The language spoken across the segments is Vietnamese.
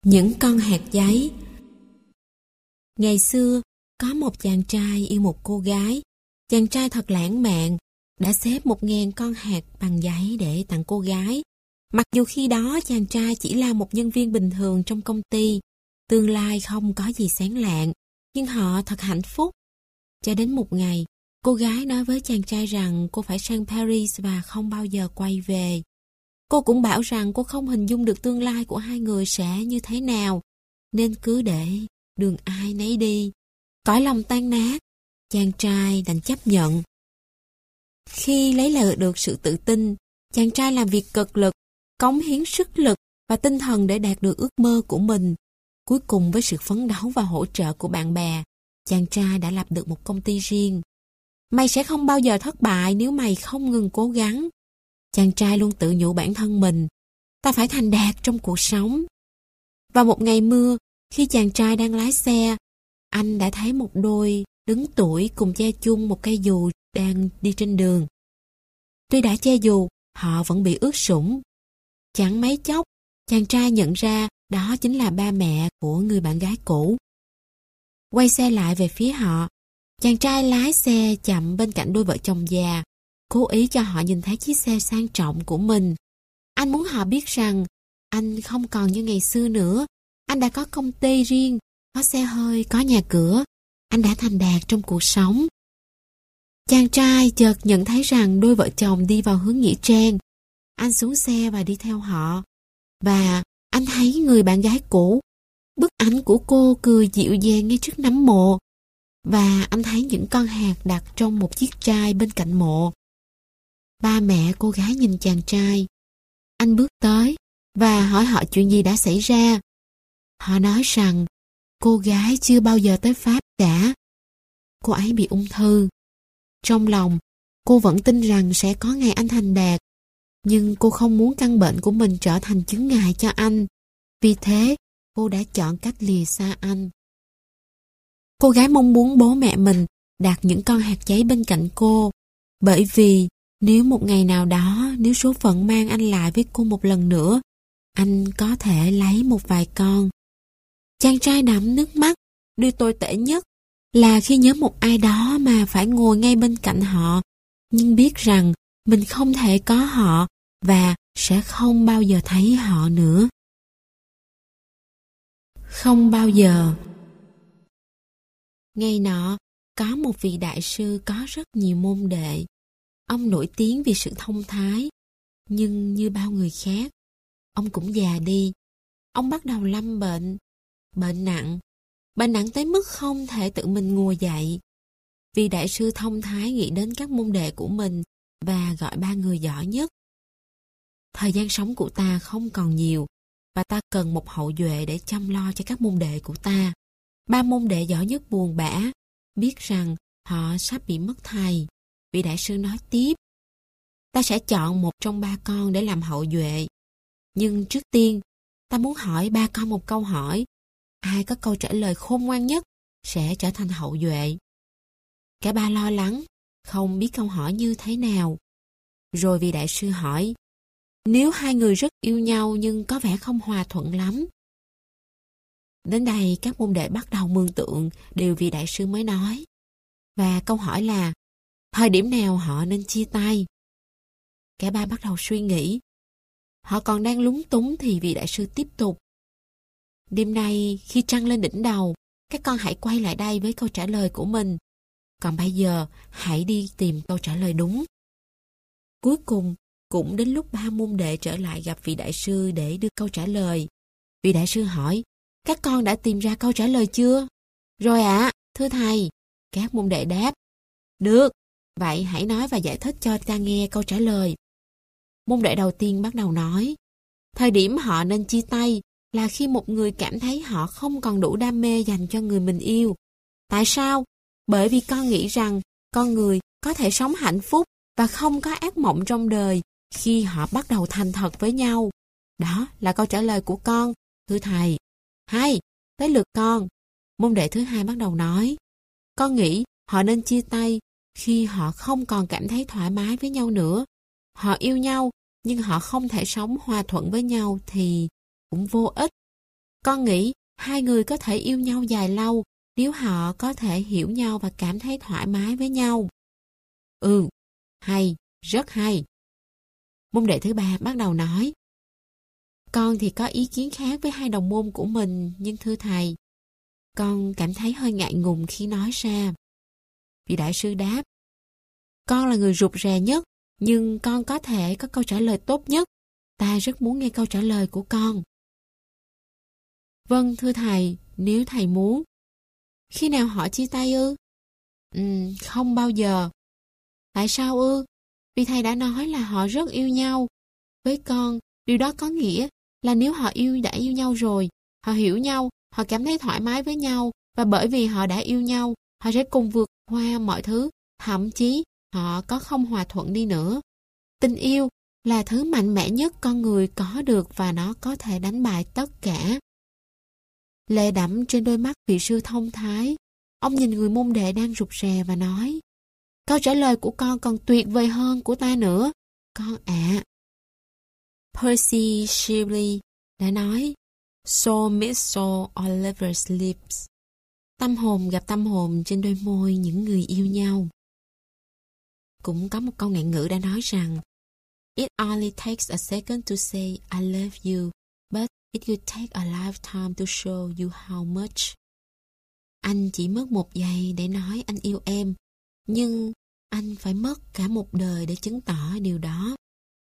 Những con hạt giấy. Ngày xưa, có một chàng trai yêu một cô gái. Chàng trai thật lãng mạn, đã xếp 1000 con hạt bằng giấy để tặng cô gái. Mặc dù khi đó chàng trai chỉ là một nhân viên bình thường trong công ty, tương lai không có gì sáng lạng, nhưng họ thật hạnh phúc. Cho đến một ngày, cô gái nói với chàng trai rằng cô phải sang Paris và không bao giờ quay về. Cô cũng bảo rằng cô không hình dung được tương lai của hai người sẽ như thế nào, nên cứ để đường ai nấy đi. Cõi lòng tan nát, chàng trai đành chấp nhận. Khi lấy lại được sự tự tin, chàng trai làm việc cực lực, cống hiến sức lực và tinh thần để đạt được ước mơ của mình. Cuối cùng với sự phấn đấu và hỗ trợ của bạn bè, chàng trai đã lập được một công ty riêng. Mày sẽ không bao giờ thất bại nếu mày không ngừng cố gắng. Chàng trai luôn tự nhủ bản thân mình, ta phải thành đạt trong cuộc sống. Vào một ngày mưa, khi chàng trai đang lái xe, anh đã thấy một đôi đứng tuổi cùng che chung một cây dù đang đi trên đường. Tuy đã che dù, họ vẫn bị ướt sũng. Chẳng mấy chốc, chàng trai nhận ra đó chính là ba mẹ của người bạn gái cũ. Quay xe lại về phía họ, chàng trai lái xe chậm bên cạnh đôi vợ chồng già, cố ý cho họ nhìn thấy chiếc xe sang trọng của mình. Anh muốn họ biết rằng anh không còn như ngày xưa nữa. Anh đã có công ty riêng, có xe hơi, có nhà cửa. Anh đã thành đạt trong cuộc sống. Chàng trai chợt nhận thấy rằng đôi vợ chồng đi vào hướng nghĩa trang. Anh xuống xe và đi theo họ. Và anh thấy người bạn gái cũ. Bức ảnh của cô cười dịu dàng ngay trước nấm mộ. Và anh thấy những con hạt đặt trong một chiếc chai bên cạnh mộ. Ba mẹ cô gái nhìn chàng trai. Anh bước tới và hỏi họ chuyện gì đã xảy ra. Họ nói rằng cô gái chưa bao giờ tới Pháp cả. Cô ấy bị ung thư. Trong lòng, cô vẫn tin rằng sẽ có ngày anh thành đạt. Nhưng cô không muốn căn bệnh của mình trở thành chướng ngại cho anh. Vì thế, cô đã chọn cách lìa xa anh. Cô gái mong muốn bố mẹ mình đặt những con hạt giấy bên cạnh cô. Bởi vì nếu một ngày nào đó, nếu số phận mang anh lại với cô một lần nữa, anh có thể lấy một vài con. Chàng trai đẫm nước mắt. Điều tồi tệ nhất là khi nhớ một ai đó mà phải ngồi ngay bên cạnh họ, nhưng biết rằng mình không thể có họ và sẽ không bao giờ thấy họ nữa. Không bao giờ. Ngày nọ, có một vị đại sư có rất nhiều môn đệ. Ông nổi tiếng vì sự thông thái, nhưng như bao người khác, ông cũng già đi. Ông bắt đầu lâm bệnh, bệnh nặng tới mức không thể tự mình ngồi dậy. Vị đại sư thông thái nghĩ đến các môn đệ của mình và gọi 3 người giỏi nhất. Thời gian sống của ta không còn nhiều và ta cần một hậu duệ để chăm lo cho các môn đệ của ta. 3 môn đệ giỏi nhất buồn bã, biết rằng họ sắp bị mất thầy. Vị đại sư nói tiếp, ta sẽ chọn một trong 3 con để làm hậu duệ. Nhưng trước tiên, ta muốn hỏi 3 con một câu hỏi. Ai có câu trả lời khôn ngoan nhất sẽ trở thành hậu duệ. Cả 3 lo lắng, không biết câu hỏi như thế nào. Rồi vị đại sư hỏi, nếu 2 người rất yêu nhau nhưng có vẻ không hòa thuận lắm. Đến đây các môn đệ bắt đầu mường tượng điều vị đại sư mới nói. Và câu hỏi là, thời điểm nào họ nên chia tay? Cả 3 bắt đầu suy nghĩ. Họ còn đang lúng túng thì vị đại sư tiếp tục. Đêm nay khi trăng lên đỉnh đầu, các con hãy quay lại đây với câu trả lời của mình. Còn bây giờ hãy đi tìm câu trả lời đúng. Cuối cùng cũng đến lúc 3 môn đệ trở lại gặp vị đại sư để đưa câu trả lời. Vị đại sư hỏi, các con đã tìm ra câu trả lời chưa? Rồi ạ, thưa thầy. Các môn đệ đáp. Được, vậy hãy nói và giải thích cho ta nghe câu trả lời. Môn đệ đầu tiên bắt đầu nói, thời điểm họ nên chia tay là khi một người cảm thấy họ không còn đủ đam mê dành cho người mình yêu. Tại sao? Bởi vì con nghĩ rằng con người có thể sống hạnh phúc và không có ác mộng trong đời khi họ bắt đầu thành thật với nhau. Đó là câu trả lời của con, thưa thầy. Hay, tới lượt con. Môn đệ thứ hai bắt đầu nói, con nghĩ họ nên chia tay khi họ không còn cảm thấy thoải mái với nhau nữa. Họ yêu nhau nhưng họ không thể sống hòa thuận với nhau thì cũng vô ích. Con nghĩ hai người có thể yêu nhau dài lâu nếu họ có thể hiểu nhau và cảm thấy thoải mái với nhau. Ừ, hay, rất hay. Môn đệ thứ ba bắt đầu nói. Con thì có ý kiến khác với hai đồng môn của mình, nhưng thưa thầy, con cảm thấy hơi ngại ngùng khi nói ra. Vị đại sư đáp, con là người rụt rè nhất, nhưng con có thể có câu trả lời tốt nhất. Ta rất muốn nghe câu trả lời của con. Vâng, thưa thầy, nếu thầy muốn. Khi nào họ chia tay ư? Không bao giờ. Tại sao ư? Vì thầy đã nói là họ rất yêu nhau. Với con, điều đó có nghĩa là nếu họ đã yêu nhau rồi, họ hiểu nhau, họ cảm thấy thoải mái với nhau, và bởi vì họ đã yêu nhau, họ sẽ cùng vượt qua mọi thứ, thậm chí họ có không hòa thuận đi nữa. Tình yêu là thứ mạnh mẽ nhất con người có được và nó có thể đánh bại tất cả. Lệ đẫm trên đôi mắt vị sư thông thái. Ông nhìn người môn đệ đang rụt rè và nói, câu trả lời của con còn tuyệt vời hơn của ta nữa, con ạ. Percy Shelley đã nói, soul meets soul on lovers' lips. Tâm hồn gặp tâm hồn trên đôi môi những người yêu nhau. Cũng có một câu ngạn ngữ đã nói rằng, it only takes a second to say I love you, but it will take a lifetime to show you how much. Anh chỉ mất một giây để nói anh yêu em, nhưng anh phải mất cả một đời để chứng tỏ điều đó.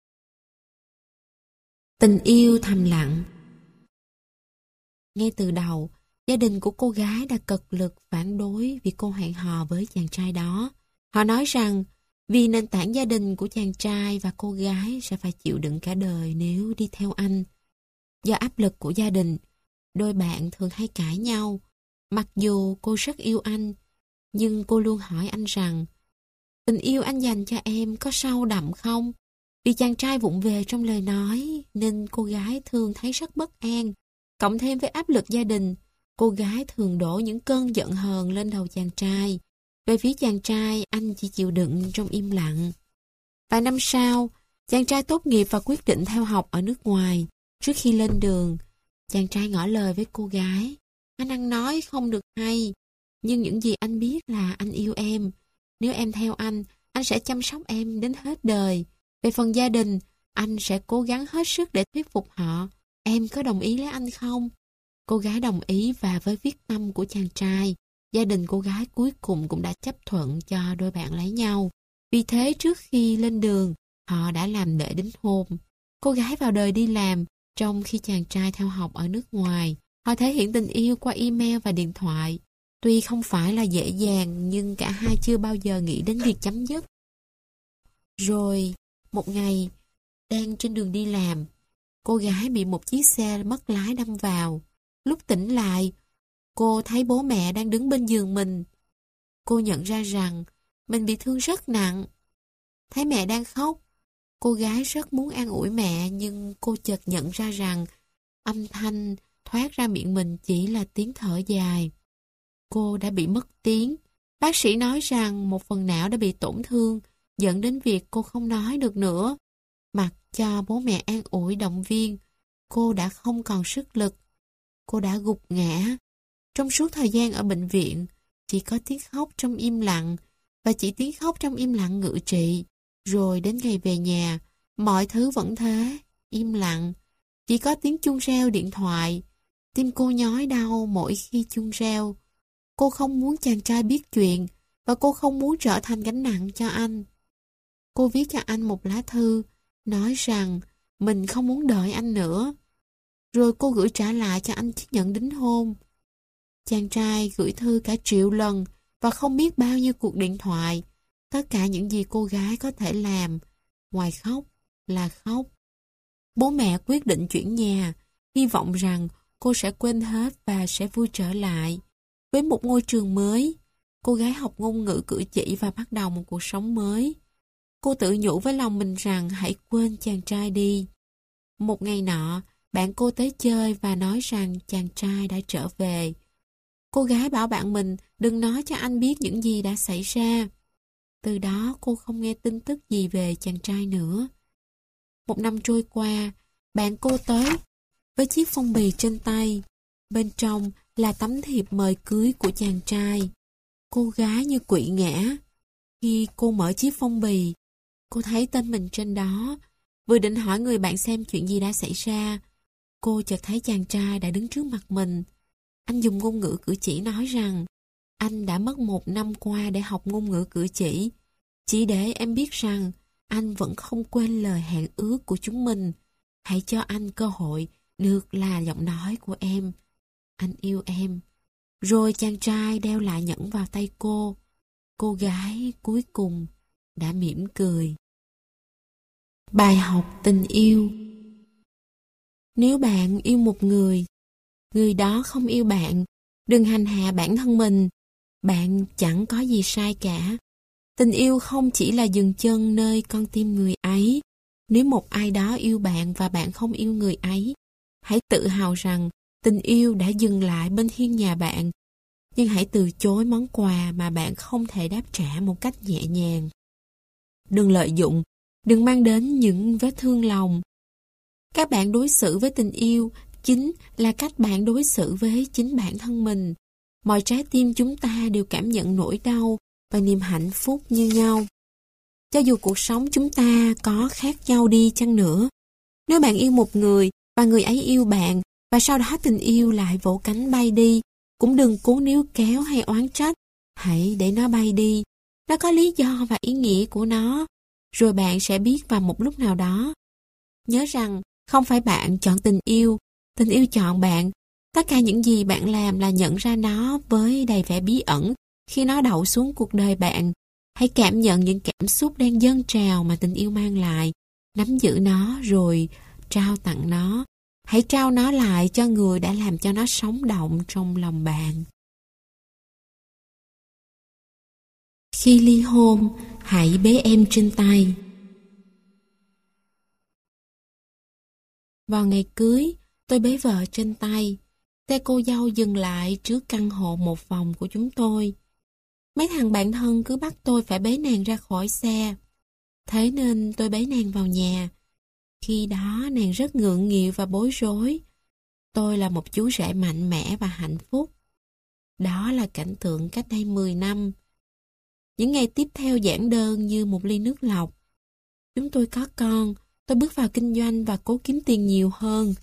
Tình yêu thầm lặng. Ngay từ đầu, gia đình của cô gái đã cật lực phản đối việc cô hẹn hò với chàng trai đó. Họ nói rằng vì nền tảng gia đình của chàng trai và cô gái sẽ phải chịu đựng cả đời nếu đi theo anh. Do áp lực của gia đình, đôi bạn thường hay cãi nhau. Mặc dù cô rất yêu anh, nhưng cô luôn hỏi anh rằng tình yêu anh dành cho em có sâu đậm không? Vì chàng trai vụng về trong lời nói nên cô gái thường thấy rất bất an. Cộng thêm với áp lực gia đình, cô gái thường đổ những cơn giận hờn lên đầu chàng trai. Về phía chàng trai, anh chỉ chịu đựng trong im lặng. Vài năm sau, chàng trai tốt nghiệp và quyết định theo học ở nước ngoài. Trước khi lên đường, chàng trai ngỏ lời với cô gái. Anh ăn nói không được hay, nhưng những gì anh biết là anh yêu em. Nếu em theo anh sẽ chăm sóc em đến hết đời. Về phần gia đình, anh sẽ cố gắng hết sức để thuyết phục họ. Em có đồng ý lấy anh không? Cô gái đồng ý và với quyết tâm của chàng trai, gia đình cô gái cuối cùng cũng đã chấp thuận cho đôi bạn lấy nhau. Vì thế trước khi lên đường, họ đã làm lễ đính hôn. Cô gái vào đời đi làm, trong khi chàng trai theo học ở nước ngoài. Họ thể hiện tình yêu qua email và điện thoại. Tuy không phải là dễ dàng, nhưng cả hai chưa bao giờ nghĩ đến việc chấm dứt. Rồi, một ngày, đang trên đường đi làm, cô gái bị một chiếc xe mất lái đâm vào. Lúc tỉnh lại, cô thấy bố mẹ đang đứng bên giường mình. Cô nhận ra rằng mình bị thương rất nặng. Thấy mẹ đang khóc, cô gái rất muốn an ủi mẹ, nhưng cô chợt nhận ra rằng âm thanh thoát ra miệng mình chỉ là tiếng thở dài. Cô đã bị mất tiếng. Bác sĩ nói rằng một phần não đã bị tổn thương, dẫn đến việc cô không nói được nữa. Mặc cho bố mẹ an ủi động viên, cô đã không còn sức lực. Cô đã gục ngã. Trong suốt thời gian ở bệnh viện, chỉ có tiếng khóc trong im lặng, và chỉ tiếng khóc trong im lặng ngự trị. Rồi đến ngày về nhà, mọi thứ vẫn thế, im lặng. Chỉ có tiếng chuông reo điện thoại. Tim cô nhói đau mỗi khi chuông reo. Cô không muốn chàng trai biết chuyện, và cô không muốn trở thành gánh nặng cho anh. Cô viết cho anh một lá thư, nói rằng mình không muốn đợi anh nữa. Rồi cô gửi trả lại cho anh chiếc nhẫn đính hôn. Chàng trai gửi thư cả triệu lần và không biết bao nhiêu cuộc điện thoại. Tất cả những gì cô gái có thể làm, ngoài khóc, là khóc. Bố mẹ quyết định chuyển nhà, hy vọng rằng cô sẽ quên hết và sẽ vui trở lại. Với một ngôi trường mới, cô gái học ngôn ngữ cử chỉ và bắt đầu một cuộc sống mới. Cô tự nhủ với lòng mình rằng hãy quên chàng trai đi. Một ngày nọ, bạn cô tới chơi và nói rằng chàng trai đã trở về. Cô gái bảo bạn mình đừng nói cho anh biết những gì đã xảy ra. Từ đó cô không nghe tin tức gì về chàng trai nữa. Một năm trôi qua, bạn cô tới với chiếc phong bì trên tay. Bên trong là tấm thiệp mời cưới của chàng trai. Cô gái như quỵ ngã. Khi cô mở chiếc phong bì, cô thấy tên mình trên đó. Vừa định hỏi người bạn xem chuyện gì đã xảy ra, cô chợt thấy chàng trai đã đứng trước mặt mình. Anh dùng ngôn ngữ cử chỉ nói rằng anh đã mất 1 năm qua để học ngôn ngữ cử chỉ để em biết rằng anh vẫn không quên lời hẹn ước của chúng mình. Hãy cho anh cơ hội được là giọng nói của em. Anh yêu em. Rồi chàng trai đeo lại nhẫn vào tay cô. Cô gái cuối cùng đã mỉm cười. Bài học tình yêu. Nếu bạn yêu một người, người đó không yêu bạn, đừng hành hạ bản thân mình. Bạn chẳng có gì sai cả. Tình yêu không chỉ là dừng chân nơi con tim người ấy. Nếu một ai đó yêu bạn và bạn không yêu người ấy, hãy tự hào rằng tình yêu đã dừng lại bên hiên nhà bạn. Nhưng hãy từ chối món quà mà bạn không thể đáp trả một cách nhẹ nhàng. Đừng lợi dụng, đừng mang đến những vết thương lòng. Các bạn đối xử với tình yêu chính là cách bạn đối xử với chính bản thân mình. Mọi trái tim chúng ta đều cảm nhận nỗi đau và niềm hạnh phúc như nhau. Cho dù cuộc sống chúng ta có khác nhau đi chăng nữa, nếu bạn yêu một người và người ấy yêu bạn và sau đó tình yêu lại vỗ cánh bay đi, cũng đừng cố níu kéo hay oán trách. Hãy để nó bay đi. Nó có lý do và ý nghĩa của nó. Rồi bạn sẽ biết vào một lúc nào đó. Nhớ rằng không phải bạn chọn tình yêu chọn bạn. Tất cả những gì bạn làm là nhận ra nó với đầy vẻ bí ẩn khi nó đậu xuống cuộc đời bạn. Hãy cảm nhận những cảm xúc đang dâng trào mà tình yêu mang lại. Nắm giữ nó rồi trao tặng nó. Hãy trao nó lại cho người đã làm cho nó sống động trong lòng bạn. Khi ly hôn, hãy bế em trên tay. Vào ngày cưới, tôi bế vợ trên tay. Xe cô dâu dừng lại trước căn hộ một phòng của chúng tôi. Mấy thằng bạn thân cứ bắt tôi phải bế nàng ra khỏi xe. Thế nên tôi bế nàng vào nhà. Khi đó nàng rất ngượng nghịu và bối rối. Tôi là một chú rể mạnh mẽ và hạnh phúc. Đó là cảnh tượng cách đây 10 năm. Những ngày tiếp theo giản đơn như một ly nước lọc. Chúng tôi có con, tôi bước vào kinh doanh và cố kiếm tiền nhiều hơn.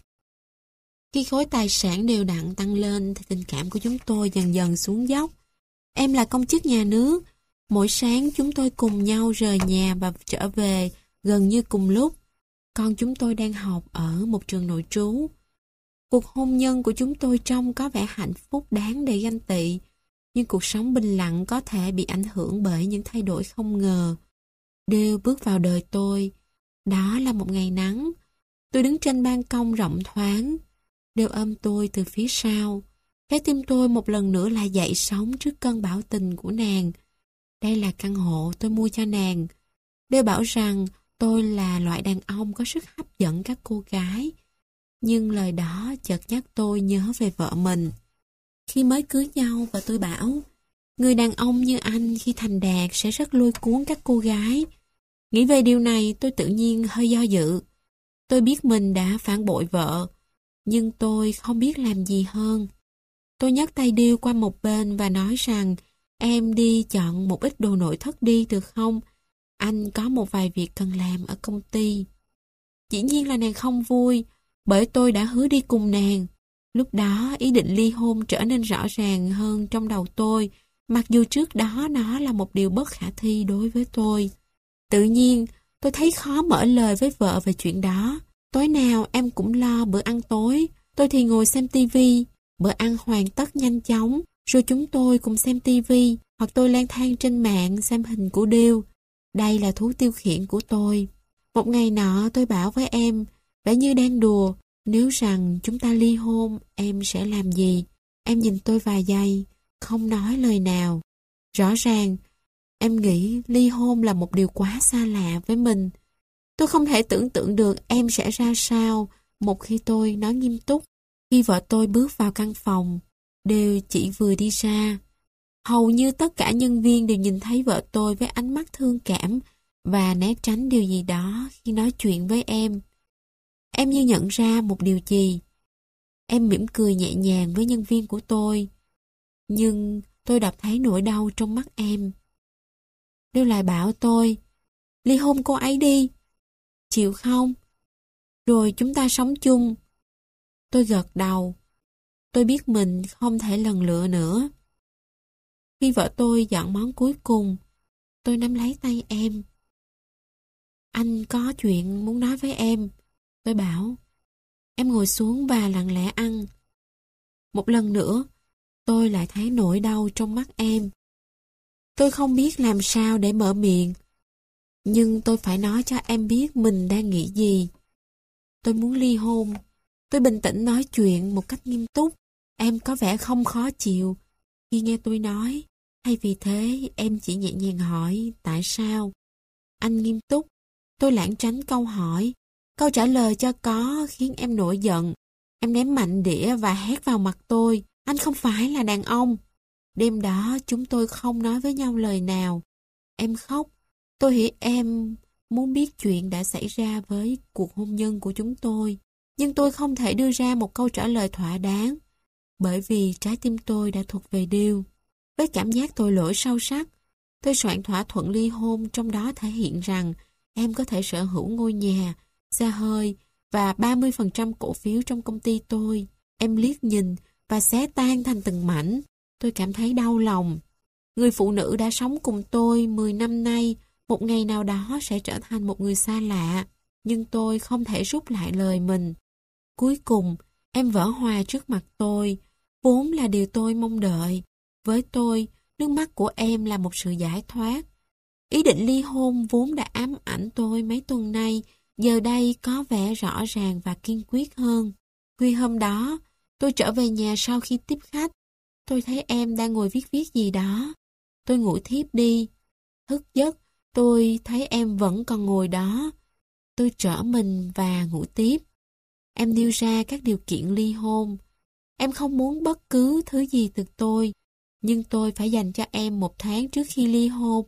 Khi khối tài sản đều đặn tăng lên thì tình cảm của chúng tôi dần dần xuống dốc. Em là công chức nhà nước. Mỗi sáng chúng tôi cùng nhau rời nhà và trở về gần như cùng lúc. Con chúng tôi đang học ở một trường nội trú. Cuộc hôn nhân của chúng tôi trông có vẻ hạnh phúc đáng để ganh tị, nhưng cuộc sống bình lặng có thể bị ảnh hưởng bởi những thay đổi không ngờ. Đều bước vào đời tôi. Đó là một ngày nắng. Tôi đứng trên ban công rộng thoáng. Đều ôm tôi từ phía sau. Trái tim tôi một lần nữa lại dậy sóng trước cơn bão tình của nàng. Đây là căn hộ tôi mua cho nàng. Đều bảo rằng tôi là loại đàn ông có sức hấp dẫn các cô gái. Nhưng lời đó chợt nhắc tôi nhớ về vợ mình. Khi mới cưới nhau và tôi bảo, người đàn ông như anh khi thành đạt sẽ rất lôi cuốn các cô gái. Nghĩ về điều này tôi tự nhiên hơi do dự. Tôi biết mình đã phản bội vợ, nhưng tôi không biết làm gì hơn. Tôi nhấc tay Điêu qua một bên và nói rằng em đi chọn một ít đồ nội thất đi được không? Anh có một vài việc cần làm ở công ty. Dĩ nhiên là nàng không vui, bởi tôi đã hứa đi cùng nàng. Lúc đó ý định ly hôn trở nên rõ ràng hơn trong đầu tôi, mặc dù trước đó nó là một điều bất khả thi đối với tôi. Tự nhiên, tôi thấy khó mở lời với vợ về chuyện đó. Tối nào em cũng lo bữa ăn tối, tôi thì ngồi xem tivi. Bữa ăn hoàn tất nhanh chóng, rồi chúng tôi cùng xem tivi, hoặc tôi lang thang trên mạng xem hình của Điêu. Đây là thú tiêu khiển của tôi. Một ngày nọ tôi bảo với em, vẻ như đang đùa, nếu rằng chúng ta ly hôn, em sẽ làm gì? Em nhìn tôi vài giây, không nói lời nào. Rõ ràng, em nghĩ ly hôn là một điều quá xa lạ với mình. Tôi không thể tưởng tượng được em sẽ ra sao một khi tôi nói nghiêm túc. Khi vợ tôi bước vào căn phòng, đều chỉ vừa đi ra. Hầu như tất cả nhân viên đều nhìn thấy vợ tôi với ánh mắt thương cảm và né tránh điều gì đó khi nói chuyện với em. Em như nhận ra một điều gì. Em mỉm cười nhẹ nhàng với nhân viên của tôi. Nhưng tôi đọc thấy nỗi đau trong mắt em. Nếu lại bảo tôi, ly hôn cô ấy đi, chịu không? Rồi chúng ta sống chung. Tôi gật đầu. Tôi biết mình không thể lần lựa nữa. Khi vợ tôi dọn món cuối cùng, tôi nắm lấy tay em. Anh có chuyện muốn nói với em. Tôi bảo. Em ngồi xuống và lặng lẽ ăn. Một lần nữa, tôi lại thấy nỗi đau trong mắt em. Tôi không biết làm sao để mở miệng. Nhưng tôi phải nói cho em biết mình đang nghĩ gì. Tôi muốn ly hôn. Tôi bình tĩnh nói chuyện một cách nghiêm túc. Em có vẻ không khó chịu khi nghe tôi nói. Hay vì thế em chỉ nhẹ nhàng hỏi tại sao? Anh nghiêm túc. Tôi lảng tránh câu hỏi. Câu trả lời cho có khiến em nổi giận. Em ném mạnh đĩa và hét vào mặt tôi. Anh không phải là đàn ông. Đêm đó chúng tôi không nói với nhau lời nào. Em khóc. Tôi hiểu em muốn biết chuyện đã xảy ra với cuộc hôn nhân của chúng tôi. Nhưng tôi không thể đưa ra một câu trả lời thỏa đáng. Bởi vì trái tim tôi đã thuộc về Deal. Với cảm giác tội lỗi sâu sắc, tôi soạn thỏa thuận ly hôn, trong đó thể hiện rằng em có thể sở hữu ngôi nhà, xe hơi và 30% cổ phiếu trong công ty tôi. Em liếc nhìn và xé tan thành từng mảnh. Tôi cảm thấy đau lòng. Người phụ nữ đã sống cùng tôi 10 năm nay, một ngày nào đó sẽ trở thành một người xa lạ. Nhưng tôi không thể rút lại lời mình. Cuối cùng, em vỡ hòa trước mặt tôi, vốn là điều tôi mong đợi. Với tôi, nước mắt của em là một sự giải thoát. Ý định ly hôn vốn đã ám ảnh tôi mấy tuần nay, giờ đây có vẻ rõ ràng và kiên quyết hơn. Khuya hôm đó, tôi trở về nhà sau khi tiếp khách. Tôi thấy em đang ngồi viết gì đó. Tôi ngủ thiếp đi. Thức giấc, tôi thấy em vẫn còn ngồi đó. Tôi trở mình và ngủ tiếp. Em nêu ra các điều kiện ly hôn. Em không muốn bất cứ thứ gì từ tôi, nhưng tôi phải dành cho em 1 tháng trước khi ly hôn.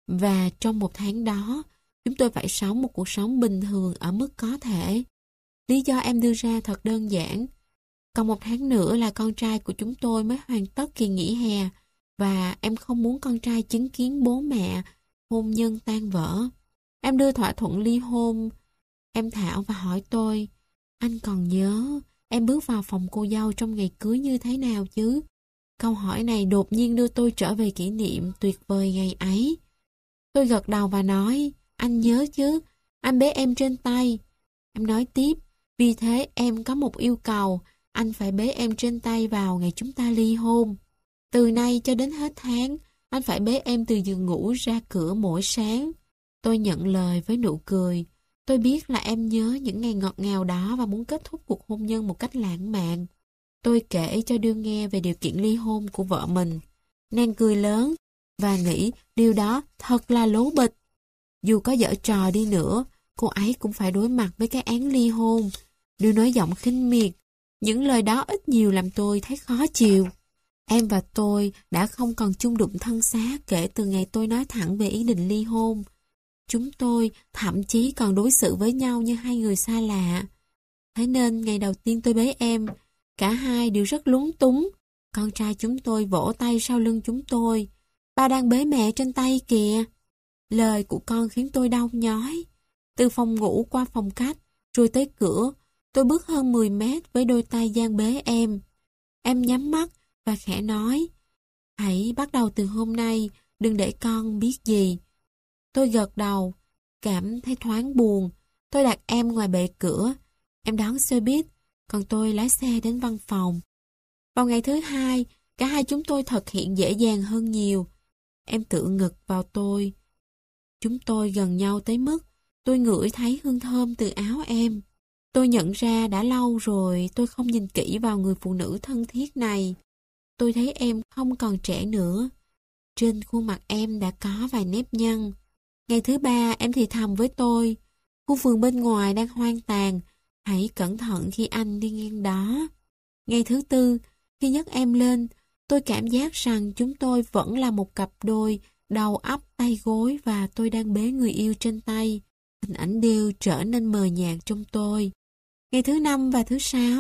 Và trong 1 tháng đó, chúng tôi phải sống một cuộc sống bình thường ở mức có thể. Lý do em đưa ra thật đơn giản. Còn 1 tháng nữa là con trai của chúng tôi mới hoàn tất kỳ nghỉ hè, và em không muốn con trai chứng kiến bố mẹ hôn nhân tan vỡ. Em đưa thỏa thuận ly hôn. Em thảo và hỏi tôi, anh còn nhớ em bước vào phòng cô dâu trong ngày cưới như thế nào chứ? Câu hỏi này đột nhiên đưa tôi trở về kỷ niệm tuyệt vời ngày ấy. Tôi gật đầu và nói, anh nhớ chứ, anh bế em trên tay. Em nói tiếp, vì thế em có một yêu cầu, anh phải bế em trên tay vào ngày chúng ta ly hôn. Từ nay cho đến hết tháng, anh phải bế em từ giường ngủ ra cửa mỗi sáng. Tôi nhận lời với nụ cười. Tôi biết là em nhớ những ngày ngọt ngào đó và muốn kết thúc cuộc hôn nhân một cách lãng mạn. Tôi kể cho Điêu nghe về điều kiện ly hôn của vợ mình. Nàng cười lớn và nghĩ điều đó thật là lố bịch. Dù có giở trò đi nữa, cô ấy cũng phải đối mặt với cái án ly hôn. Điêu nói giọng khinh miệt. Những lời đó ít nhiều làm tôi thấy khó chịu. Em và tôi đã không còn chung đụng thân xác kể từ ngày tôi nói thẳng về ý định ly hôn. Chúng tôi thậm chí còn đối xử với nhau như hai người xa lạ. Thế nên ngày đầu tiên tôi bế em, cả hai đều rất lúng túng. Con trai chúng tôi vỗ tay sau lưng chúng tôi. Ba đang bế mẹ trên tay kìa. Lời của con khiến tôi đau nhói. Từ phòng ngủ qua phòng khách, rồi tới cửa, tôi bước hơn 10 mét với đôi tay giang bế em. Em nhắm mắt và khẽ nói, hãy bắt đầu từ hôm nay, đừng để con biết gì. Tôi gật đầu, cảm thấy thoáng buồn. Tôi đặt em ngoài bệ cửa. Em đón xe buýt, còn tôi lái xe đến văn phòng. Vào ngày thứ hai, cả hai chúng tôi thực hiện dễ dàng hơn nhiều. Em tựa ngực vào tôi. Chúng tôi gần nhau tới mức tôi ngửi thấy hương thơm từ áo em. Tôi nhận ra đã lâu rồi tôi không nhìn kỹ vào người phụ nữ thân thiết này. Tôi thấy em không còn trẻ nữa. Trên khuôn mặt em đã có vài nếp nhăn. Ngày thứ ba em thì thầm với tôi, khu vườn bên ngoài đang hoang tàn, hãy cẩn thận khi anh đi ngang đó. Ngày thứ tư, khi nhấc em lên, tôi cảm giác rằng chúng tôi vẫn là một cặp đôi, đầu ấp tay gối và tôi đang bế người yêu trên tay. Hình ảnh đều trở nên mờ nhạt trong tôi. Ngày thứ năm và thứ sáu,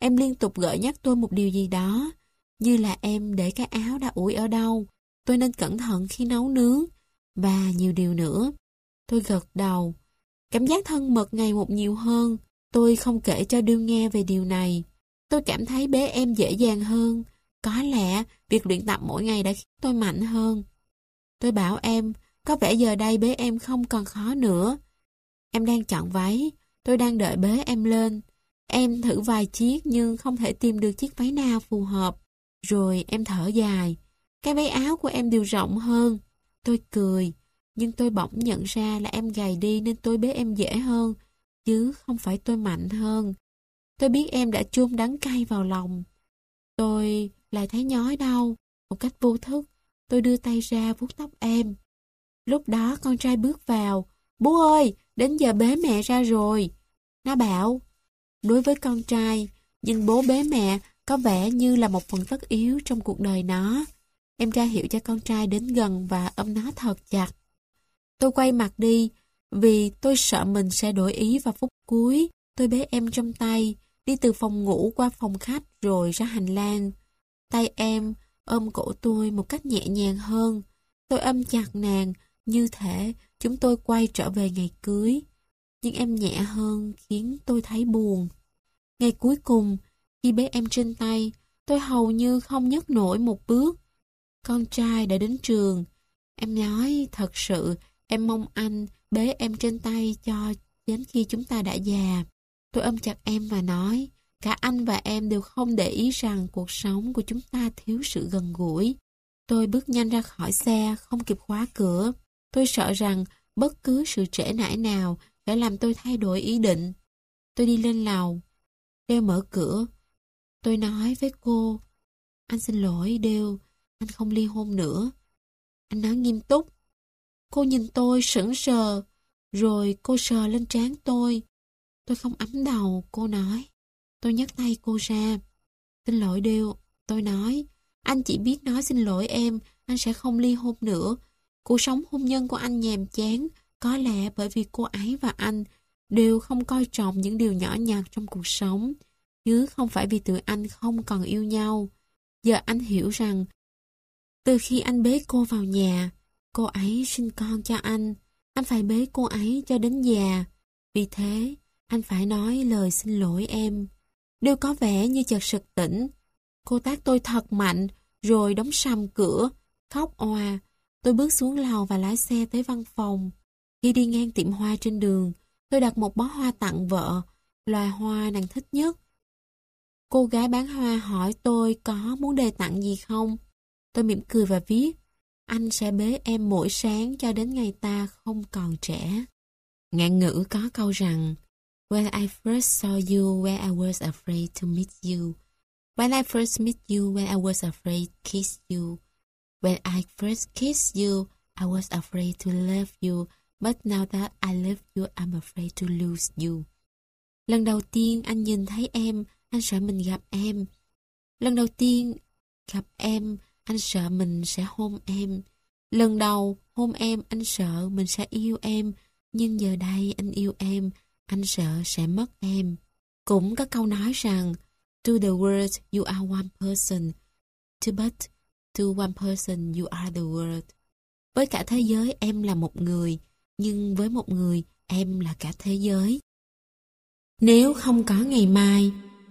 em liên tục gợi nhắc tôi một điều gì đó, như là em để cái áo đã ủi ở đâu, tôi nên cẩn thận khi nấu nướng, và nhiều điều nữa. Tôi gật đầu. Cảm giác thân mật ngày một nhiều hơn. Tôi không kể cho Điêu nghe về điều này. Tôi cảm thấy bế em dễ dàng hơn. Có lẽ việc luyện tập mỗi ngày đã khiến tôi mạnh hơn. Tôi bảo em, có vẻ giờ đây bế em không còn khó nữa. Em đang chọn váy, tôi đang đợi bế em lên. Em thử vài chiếc nhưng không thể tìm được chiếc váy nào phù hợp. Rồi em thở dài. Cái váy áo của em đều rộng hơn. Tôi cười, nhưng tôi bỗng nhận ra là em gầy đi nên tôi bế em dễ hơn, chứ không phải tôi mạnh hơn. Tôi biết em đã chôn đắng cay vào lòng. Tôi lại thấy nhói đau. Một cách vô thức, tôi đưa tay ra vuốt tóc em. Lúc đó con trai bước vào. Bố ơi, đến giờ bế mẹ ra rồi. Nó bảo, đối với con trai, nhưng bố bế mẹ có vẻ như là một phần tất yếu trong cuộc đời nó. Em ra hiệu cho con trai đến gần và ôm nó thật chặt. Tôi quay mặt đi, vì tôi sợ mình sẽ đổi ý vào phút cuối. Tôi bế em trong tay, đi từ phòng ngủ qua phòng khách rồi ra hành lang. Tay em ôm cổ tôi một cách nhẹ nhàng hơn. Tôi ôm chặt nàng, như thể chúng tôi quay trở về ngày cưới. Nhưng em nhẹ hơn khiến tôi thấy buồn. Ngày cuối cùng, khi bế em trên tay, tôi hầu như không nhấc nổi một bước. Con trai đã đến trường. Em nói thật sự, em mong anh bế em trên tay cho đến khi chúng ta đã già. Tôi ôm chặt em và nói, cả anh và em đều không để ý rằng cuộc sống của chúng ta thiếu sự gần gũi. Tôi bước nhanh ra khỏi xe, không kịp khóa cửa. Tôi sợ rằng bất cứ sự trễ nải nào sẽ làm tôi thay đổi ý định. Tôi đi lên lầu. Đeo mở cửa. Tôi nói với cô, anh xin lỗi Đeo, anh không ly hôn nữa. Anh nói nghiêm túc. Cô nhìn tôi sững sờ, rồi cô sờ lên trán tôi. Tôi không ấm đầu, cô nói. Tôi nhấc tay cô ra. Xin lỗi Đeo, tôi nói. Anh chỉ biết nói xin lỗi em, anh sẽ không ly hôn nữa. Cuộc sống hôn nhân của anh nhàm chán, có lẽ bởi vì cô ấy và anh đều không coi trọng những điều nhỏ nhặt trong cuộc sống, chứ không phải vì tụi anh không còn yêu nhau. Giờ anh hiểu rằng, từ khi anh bế cô vào nhà, cô ấy sinh con cho anh phải bế cô ấy cho đến già. Vì thế, anh phải nói lời xin lỗi em. Đều có vẻ như chợt sực tỉnh. Cô tát tôi thật mạnh, rồi đóng sầm cửa, khóc òa. Tôi bước xuống lầu và lái xe tới văn phòng. Khi đi ngang tiệm hoa trên đường, tôi đặt một bó hoa tặng vợ, loài hoa nàng thích nhất. Cô gái bán hoa hỏi tôi có muốn đề tặng gì không. Tôi mỉm cười và viết, anh sẽ bế em mỗi sáng cho đến ngày ta không còn trẻ. Ngạn ngữ có câu rằng, When I first saw you, where I was afraid to meet you. When I first met you, where I was afraid to kiss you. When I first kissed you, I was afraid to love you. But now that I love you, I'm afraid to lose you. Lần đầu tiên anh nhìn thấy em, anh sợ mình gặp em. Lần đầu tiên gặp em, anh sợ mình sẽ hôn em. Lần đầu hôn em, anh sợ mình sẽ yêu em. Nhưng giờ đây anh yêu em, anh sợ sẽ mất em. Cũng có câu nói rằng, to the world you are one person, to one person you are the world. Với cả thế giới em là một người, nhưng với một người em là cả thế giới. Nếu không có ngày mai,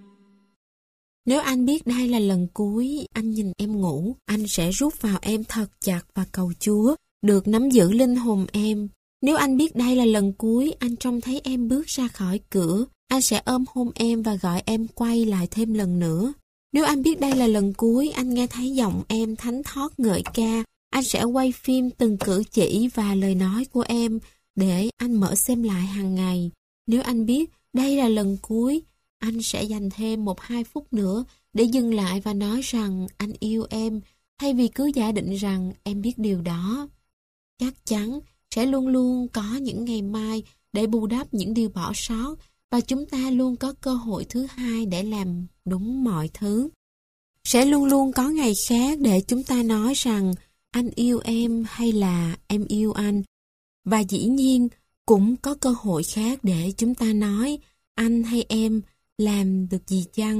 nếu anh biết đây là lần cuối anh nhìn em ngủ, anh sẽ rút vào em thật chặt và cầu Chúa được nắm giữ linh hồn em. Nếu anh biết đây là lần cuối anh trông thấy em bước ra khỏi cửa, anh sẽ ôm hôn em và gọi em quay lại thêm lần nữa. Nếu anh biết đây là lần cuối anh nghe thấy giọng em thánh thót ngợi ca, anh sẽ quay phim từng cử chỉ và lời nói của em để anh mở xem lại hàng ngày. Nếu anh biết đây là lần cuối, anh sẽ dành thêm 1-2 phút nữa để dừng lại và nói rằng anh yêu em, thay vì cứ giả định rằng em biết điều đó. Chắc chắn sẽ luôn luôn có những ngày mai để bù đắp những điều bỏ sót, và chúng ta luôn có cơ hội thứ hai để làm đúng mọi thứ. Sẽ luôn luôn có ngày khác để chúng ta nói rằng anh yêu em hay là em yêu anh. Và dĩ nhiên cũng có cơ hội khác để chúng ta nói anh hay em làm được gì chăng?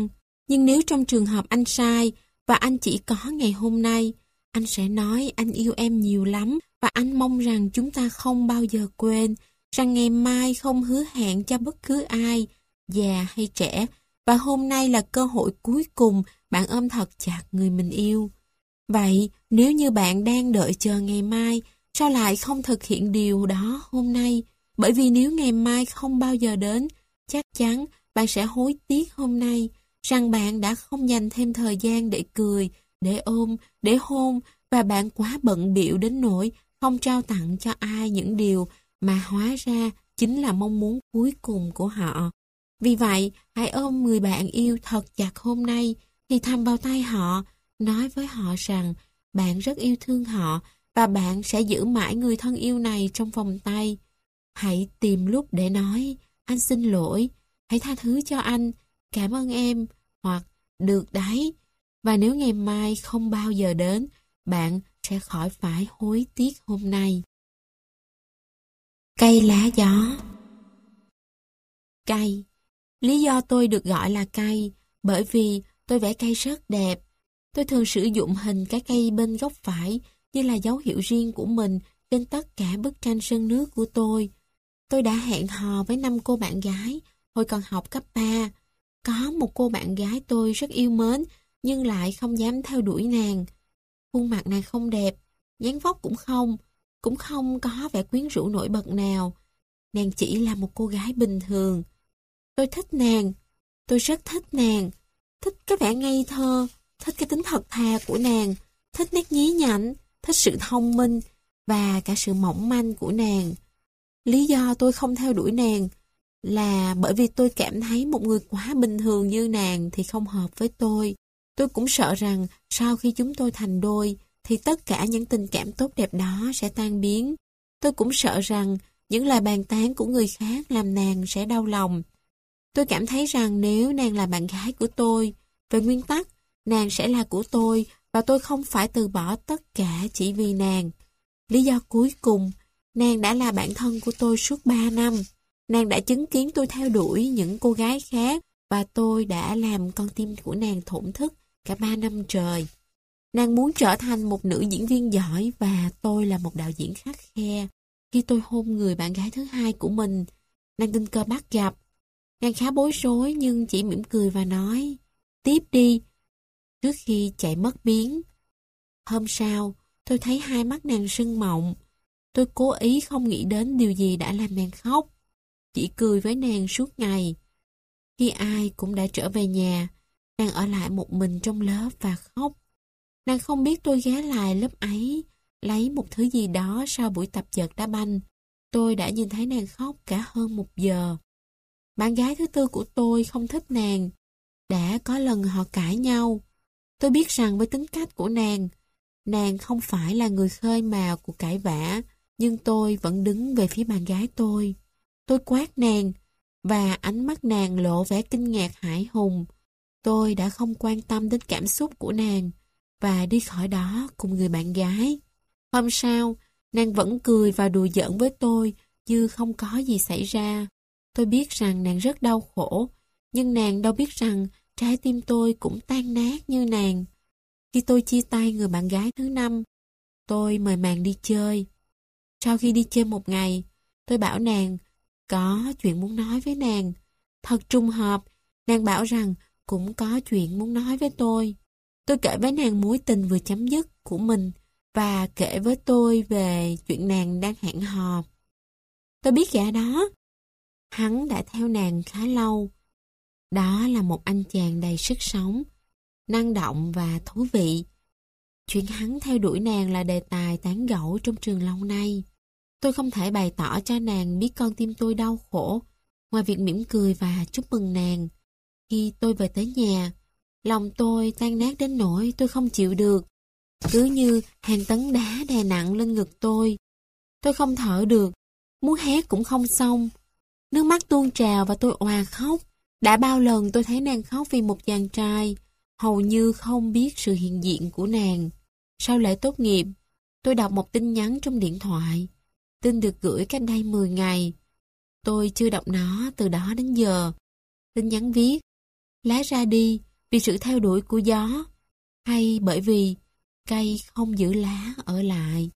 Nhưng nếu trong trường hợp anh sai và anh chỉ có ngày hôm nay, anh sẽ nói anh yêu em nhiều lắm và anh mong rằng chúng ta không bao giờ quên rằng ngày mai không hứa hẹn cho bất cứ ai, già hay trẻ, và hôm nay là cơ hội cuối cùng bạn ôm thật chặt người mình yêu. Vậy, nếu như bạn đang đợi chờ ngày mai, sao lại không thực hiện điều đó hôm nay? Bởi vì nếu ngày mai không bao giờ đến, chắc chắn bạn sẽ hối tiếc hôm nay, rằng bạn đã không dành thêm thời gian để cười, để ôm, để hôn, và bạn quá bận bịu đến nỗi không trao tặng cho ai những điều mà hóa ra chính là mong muốn cuối cùng của họ. Vì vậy, hãy ôm người bạn yêu thật chặt hôm nay, thì thầm vào tai họ, nói với họ rằng bạn rất yêu thương họ và bạn sẽ giữ mãi người thân yêu này trong vòng tay. Hãy tìm lúc để nói, anh xin lỗi, hãy tha thứ cho anh, cảm ơn em, hoặc được đấy. Và nếu ngày mai không bao giờ đến, bạn sẽ khỏi phải hối tiếc hôm nay. Cây lá gió. Cây. Lý do tôi được gọi là cây, bởi vì tôi vẽ cây rất đẹp. Tôi thường sử dụng hình cái cây bên góc phải như là dấu hiệu riêng của mình trên tất cả bức tranh sơn nước của tôi. Tôi đã hẹn hò với 5 cô bạn gái hồi còn học cấp 3. Có một cô bạn gái tôi rất yêu mến nhưng lại không dám theo đuổi nàng. Khuôn mặt nàng không đẹp, dáng vóc cũng không có vẻ quyến rũ nổi bật nào. Nàng chỉ là một cô gái bình thường. Tôi thích nàng, tôi rất thích nàng, thích cái vẻ ngây thơ, thích cái tính thật thà của nàng, thích nét nhí nhảnh, thích sự thông minh và cả sự mỏng manh của nàng. Lý do tôi không theo đuổi nàng là bởi vì tôi cảm thấy một người quá bình thường như nàng thì không hợp với tôi. Tôi cũng sợ rằng sau khi chúng tôi thành đôi thì tất cả những tình cảm tốt đẹp đó sẽ tan biến. Tôi cũng sợ rằng những lời bàn tán của người khác làm nàng sẽ đau lòng. Tôi cảm thấy rằng nếu nàng là bạn gái của tôi, về nguyên tắc, nàng sẽ là của tôi và tôi không phải từ bỏ tất cả chỉ vì nàng. Lý do cuối cùng, nàng đã là bạn thân của tôi suốt 3 năm. Nàng đã chứng kiến tôi theo đuổi những cô gái khác và tôi đã làm con tim của nàng thổn thức cả 3 năm trời. Nàng muốn trở thành một nữ diễn viên giỏi và tôi là một đạo diễn khắt khe. Khi tôi hôn người bạn gái thứ hai của mình, nàng tình cờ bắt gặp. Nàng khá bối rối nhưng chỉ mỉm cười và nói, tiếp đi, trước khi chạy mất biến. Hôm sau, tôi thấy hai mắt nàng sưng mọng. Tôi cố ý không nghĩ đến điều gì đã làm nàng khóc. Chỉ cười với nàng suốt ngày. Khi ai cũng đã trở về nhà, nàng ở lại một mình trong lớp và khóc. Nàng không biết tôi ghé lại lớp ấy, lấy một thứ gì đó sau buổi tập dượt đá banh. Tôi đã nhìn thấy nàng khóc cả hơn 1 giờ. Bạn gái thứ tư của tôi không thích nàng. Đã có lần họ cãi nhau. Tôi biết rằng với tính cách của nàng không phải là người khơi mào cuộc cãi vã, nhưng tôi vẫn đứng về phía bạn gái tôi. Tôi quát nàng, và ánh mắt nàng lộ vẻ kinh ngạc hãi hùng. Tôi đã không quan tâm đến cảm xúc của nàng, và đi khỏi đó cùng người bạn gái. Hôm sau, nàng vẫn cười và đùa giỡn với tôi như không có gì xảy ra. Tôi biết rằng nàng rất đau khổ, nhưng nàng đâu biết rằng trái tim tôi cũng tan nát như nàng. Khi tôi chia tay người bạn gái thứ 5, tôi mời nàng đi chơi. Sau khi đi chơi một ngày, tôi bảo nàng có chuyện muốn nói với nàng. Thật trùng hợp, nàng bảo rằng cũng có chuyện muốn nói với tôi. Tôi kể với nàng mối tình vừa chấm dứt của mình và kể với tôi về chuyện nàng đang hẹn hò. Tôi biết gã đó. Hắn đã theo nàng khá lâu. Đó là một anh chàng đầy sức sống, năng động và thú vị. Chuyện hắn theo đuổi nàng là đề tài tán gẫu trong trường lâu nay. Tôi không thể bày tỏ cho nàng biết con tim tôi đau khổ, ngoài việc mỉm cười và chúc mừng nàng. Khi tôi về tới nhà, lòng tôi tan nát đến nỗi tôi không chịu được. Cứ như hàng tấn đá đè nặng lên ngực tôi. Tôi không thở được, muốn hét cũng không xong. Nước mắt tuôn trào và tôi òa khóc. Đã bao lần tôi thấy nàng khóc vì một chàng trai, hầu như không biết sự hiện diện của nàng. Sau lễ tốt nghiệp, tôi đọc một tin nhắn trong điện thoại. Tin được gửi cách đây 10 ngày. Tôi chưa đọc nó từ đó đến giờ. Tin nhắn viết, lá ra đi, vì sự theo đuổi của gió, hay bởi vì cây không giữ lá ở lại?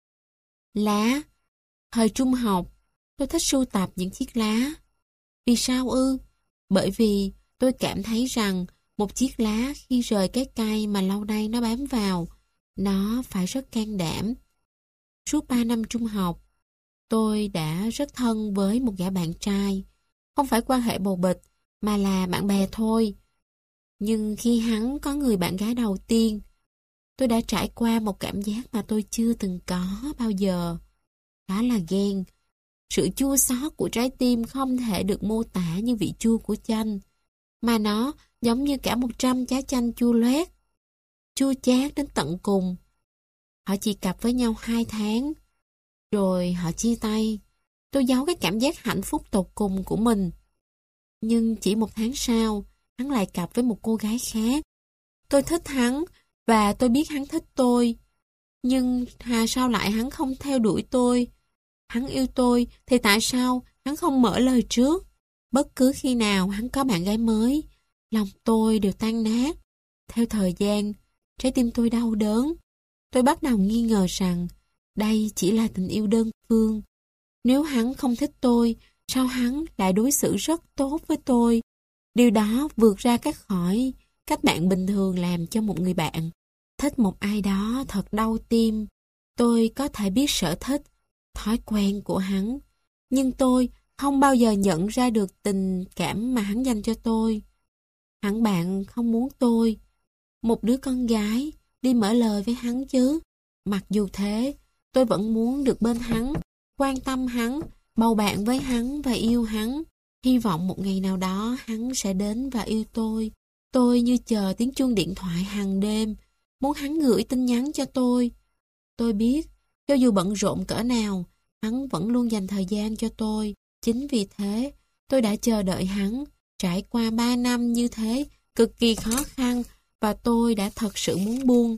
Lá. Thời trung học, tôi thích sưu tập những chiếc lá. Vì sao ư? Bởi vì tôi cảm thấy rằng một chiếc lá khi rời cái cây mà lâu nay nó bám vào, nó phải rất can đảm. Suốt 3 năm trung học, tôi đã rất thân với một gã bạn trai. Không phải quan hệ bầu bịch, mà là bạn bè thôi. Nhưng khi hắn có người bạn gái đầu tiên, tôi đã trải qua một cảm giác mà tôi chưa từng có bao giờ. Đó là ghen. Sự chua xót của trái tim không thể được mô tả như vị chua của chanh, mà nó giống như cả 100 trái chanh chua loét, chua chát đến tận cùng. Họ chỉ cặp với nhau 2 tháng, rồi họ chia tay. Tôi giấu cái cảm giác hạnh phúc tột cùng của mình. Nhưng chỉ 1 tháng sau, hắn lại cặp với một cô gái khác. Tôi thích hắn, và tôi biết hắn thích tôi. Nhưng sao lại hắn không theo đuổi tôi? Hắn yêu tôi, thì tại sao hắn không mở lời trước? Bất cứ khi nào hắn có bạn gái mới, lòng tôi đều tan nát. Theo thời gian, trái tim tôi đau đớn. Tôi bắt đầu nghi ngờ rằng đây chỉ là tình yêu đơn phương. Nếu hắn không thích tôi, sao hắn lại đối xử rất tốt với tôi? Điều đó vượt ra khỏi cách bạn bình thường làm cho một người bạn. Thích một ai đó thật đau tim. Tôi có thể biết sở thích, thói quen của hắn, nhưng tôi không bao giờ nhận ra được tình cảm mà hắn dành cho tôi. Hẳn bạn không muốn tôi, một đứa con gái, đi mở lời với hắn chứ. Mặc dù thế, tôi vẫn muốn được bên hắn, quan tâm hắn, bầu bạn với hắn và yêu hắn. Hy vọng một ngày nào đó hắn sẽ đến và yêu tôi. Tôi như chờ tiếng chuông điện thoại hàng đêm, muốn hắn gửi tin nhắn cho tôi. Tôi biết, cho dù bận rộn cỡ nào, hắn vẫn luôn dành thời gian cho tôi. Chính vì thế, tôi đã chờ đợi hắn, trải qua 3 năm như thế, cực kỳ khó khăn, và tôi đã thật sự muốn buông.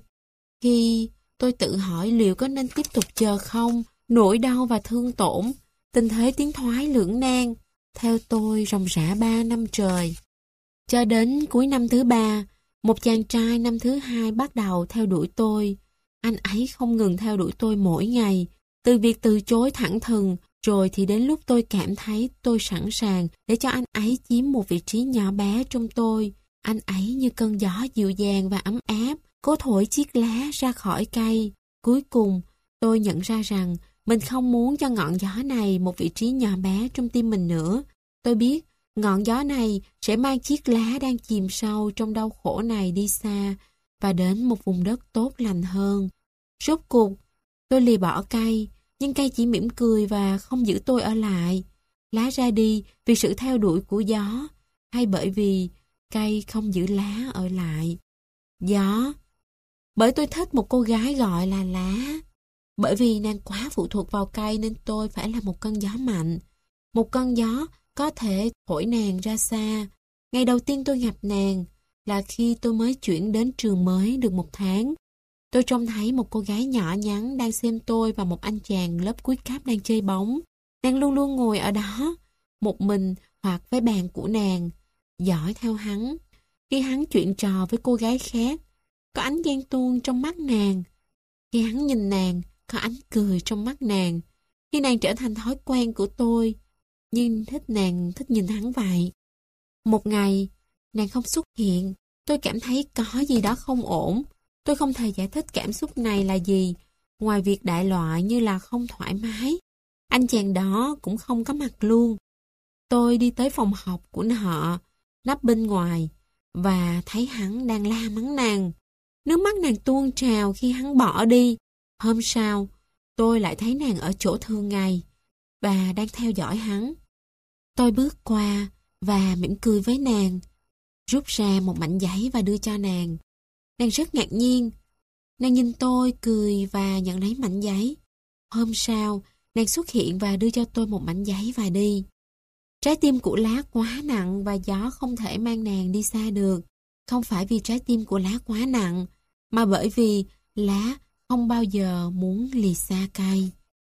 Khi tôi tự hỏi liệu có nên tiếp tục chờ không, nỗi đau và thương tổn, tình thế tiến thoái lưỡng nan, theo tôi ròng rã 3 năm trời. Cho đến cuối năm thứ 3, một chàng trai năm thứ 2 bắt đầu theo đuổi tôi. Anh ấy không ngừng theo đuổi tôi mỗi ngày, từ việc từ chối thẳng thừng, rồi thì đến lúc tôi cảm thấy tôi sẵn sàng để cho anh ấy chiếm một vị trí nhỏ bé trong tôi. Anh ấy như cơn gió dịu dàng và ấm áp, cố thổi chiếc lá ra khỏi cây. Cuối cùng, tôi nhận ra rằng mình không muốn cho ngọn gió này một vị trí nhỏ bé trong tim mình nữa. Tôi biết ngọn gió này sẽ mang chiếc lá đang chìm sâu trong đau khổ này đi xa và đến một vùng đất tốt lành hơn. Rốt cuộc, tôi lìa bỏ cây, nhưng cây chỉ mỉm cười và không giữ tôi ở lại. Lá ra đi vì sự theo đuổi của gió, hay bởi vì cây không giữ lá ở lại? Gió. Bởi tôi thích một cô gái gọi là lá. Bởi vì nàng quá phụ thuộc vào cây nên tôi phải là một cơn gió mạnh. Một cơn gió có thể thổi nàng ra xa. Ngày đầu tiên tôi gặp nàng là khi tôi mới chuyển đến trường mới được 1 tháng. Tôi trông thấy một cô gái nhỏ nhắn đang xem tôi và một anh chàng lớp cuối cấp đang chơi bóng. Nàng luôn luôn ngồi ở đó, một mình hoặc với bạn của nàng, dõi theo hắn. Khi hắn chuyện trò với cô gái khác, có ánh ghen tuông trong mắt nàng. Khi hắn nhìn nàng, có ánh cười trong mắt nàng. Khi nàng trở thành thói quen của tôi, nhưng nàng thích nhìn hắn vậy. Một ngày, nàng không xuất hiện, tôi cảm thấy có gì đó không ổn. Tôi không thể giải thích cảm xúc này là gì, ngoài việc đại loại như là không thoải mái. Anh chàng đó cũng không có mặt luôn. Tôi đi tới phòng học của họ, nấp bên ngoài, và thấy hắn đang la mắng nàng. Nước mắt nàng tuôn trào khi hắn bỏ đi. Hôm sau, tôi lại thấy nàng ở chỗ thường ngày, và đang theo dõi hắn. Tôi bước qua và mỉm cười với nàng, rút ra một mảnh giấy và đưa cho nàng. Nàng rất ngạc nhiên. Nàng nhìn tôi, cười và nhận lấy mảnh giấy. Hôm sau, nàng xuất hiện và đưa cho tôi một mảnh giấy và đi. Trái tim của lá quá nặng và gió không thể mang nàng đi xa được. Không phải vì trái tim của lá quá nặng, mà bởi vì lá không bao giờ muốn lìa xa cây.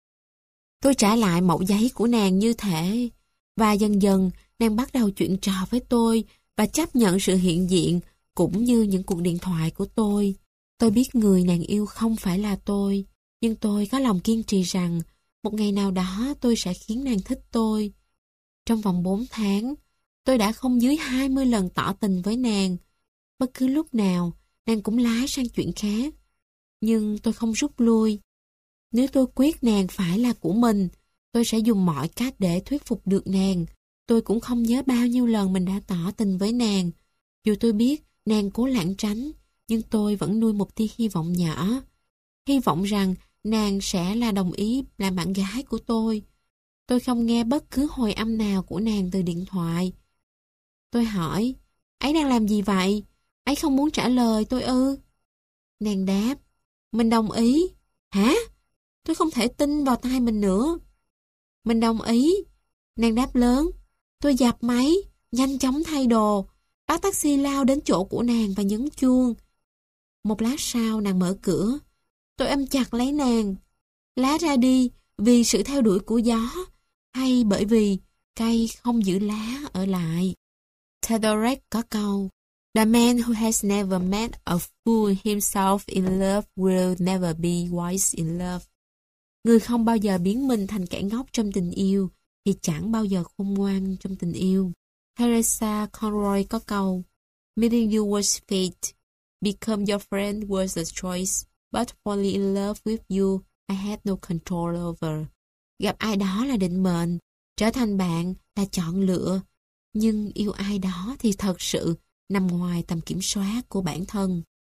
Tôi trả lại mẩu giấy của nàng như thể, và dần dần nàng bắt đầu chuyện trò với tôi và chấp nhận sự hiện diện Cũng như những cuộc điện thoại của tôi biết người nàng yêu không phải là tôi, nhưng tôi có lòng kiên trì rằng một ngày nào đó tôi sẽ khiến nàng thích tôi. Trong vòng 4 tháng, tôi đã không dưới 20 lần tỏ tình với nàng. Bất cứ lúc nào, nàng cũng lái sang chuyện khác. Nhưng tôi không rút lui. Nếu tôi quyết nàng phải là của mình, tôi sẽ dùng mọi cách để thuyết phục được nàng. Tôi cũng không nhớ bao nhiêu lần mình đã tỏ tình với nàng. Dù tôi biết nàng cố lảng tránh, nhưng tôi vẫn nuôi một tia hy vọng nhỏ. Hy vọng rằng nàng sẽ là đồng ý làm bạn gái của tôi. Tôi không nghe bất cứ hồi âm nào của nàng từ điện thoại. Tôi hỏi, ấy đang làm gì vậy? Ấy không muốn trả lời tôi ư? Nàng đáp, mình đồng ý. Hả? Tôi không thể tin vào tai mình nữa. Mình đồng ý. Nàng đáp lớn. Tôi dập máy, nhanh chóng thay đồ. Bác taxi lao đến chỗ của nàng và nhấn chuông. Một lát sau nàng mở cửa. Tôi ôm chặt lấy nàng. Lá ra đi vì sự theo đuổi của gió, hay bởi vì cây không giữ lá ở lại. Theodoret có câu, The man who has never met a fool himself in love will never be wise in love. Người không bao giờ biến mình thành kẻ ngốc trong tình yêu thì chẳng bao giờ khôn ngoan trong tình yêu. Teresa Conroy có câu, Meeting you was fate, become your friend was a choice, but falling in love with you I had no control over. Gặp ai đó là định mệnh, trở thành bạn là chọn lựa, nhưng yêu ai đó thì thật sự nằm ngoài tầm kiểm soát của bản thân.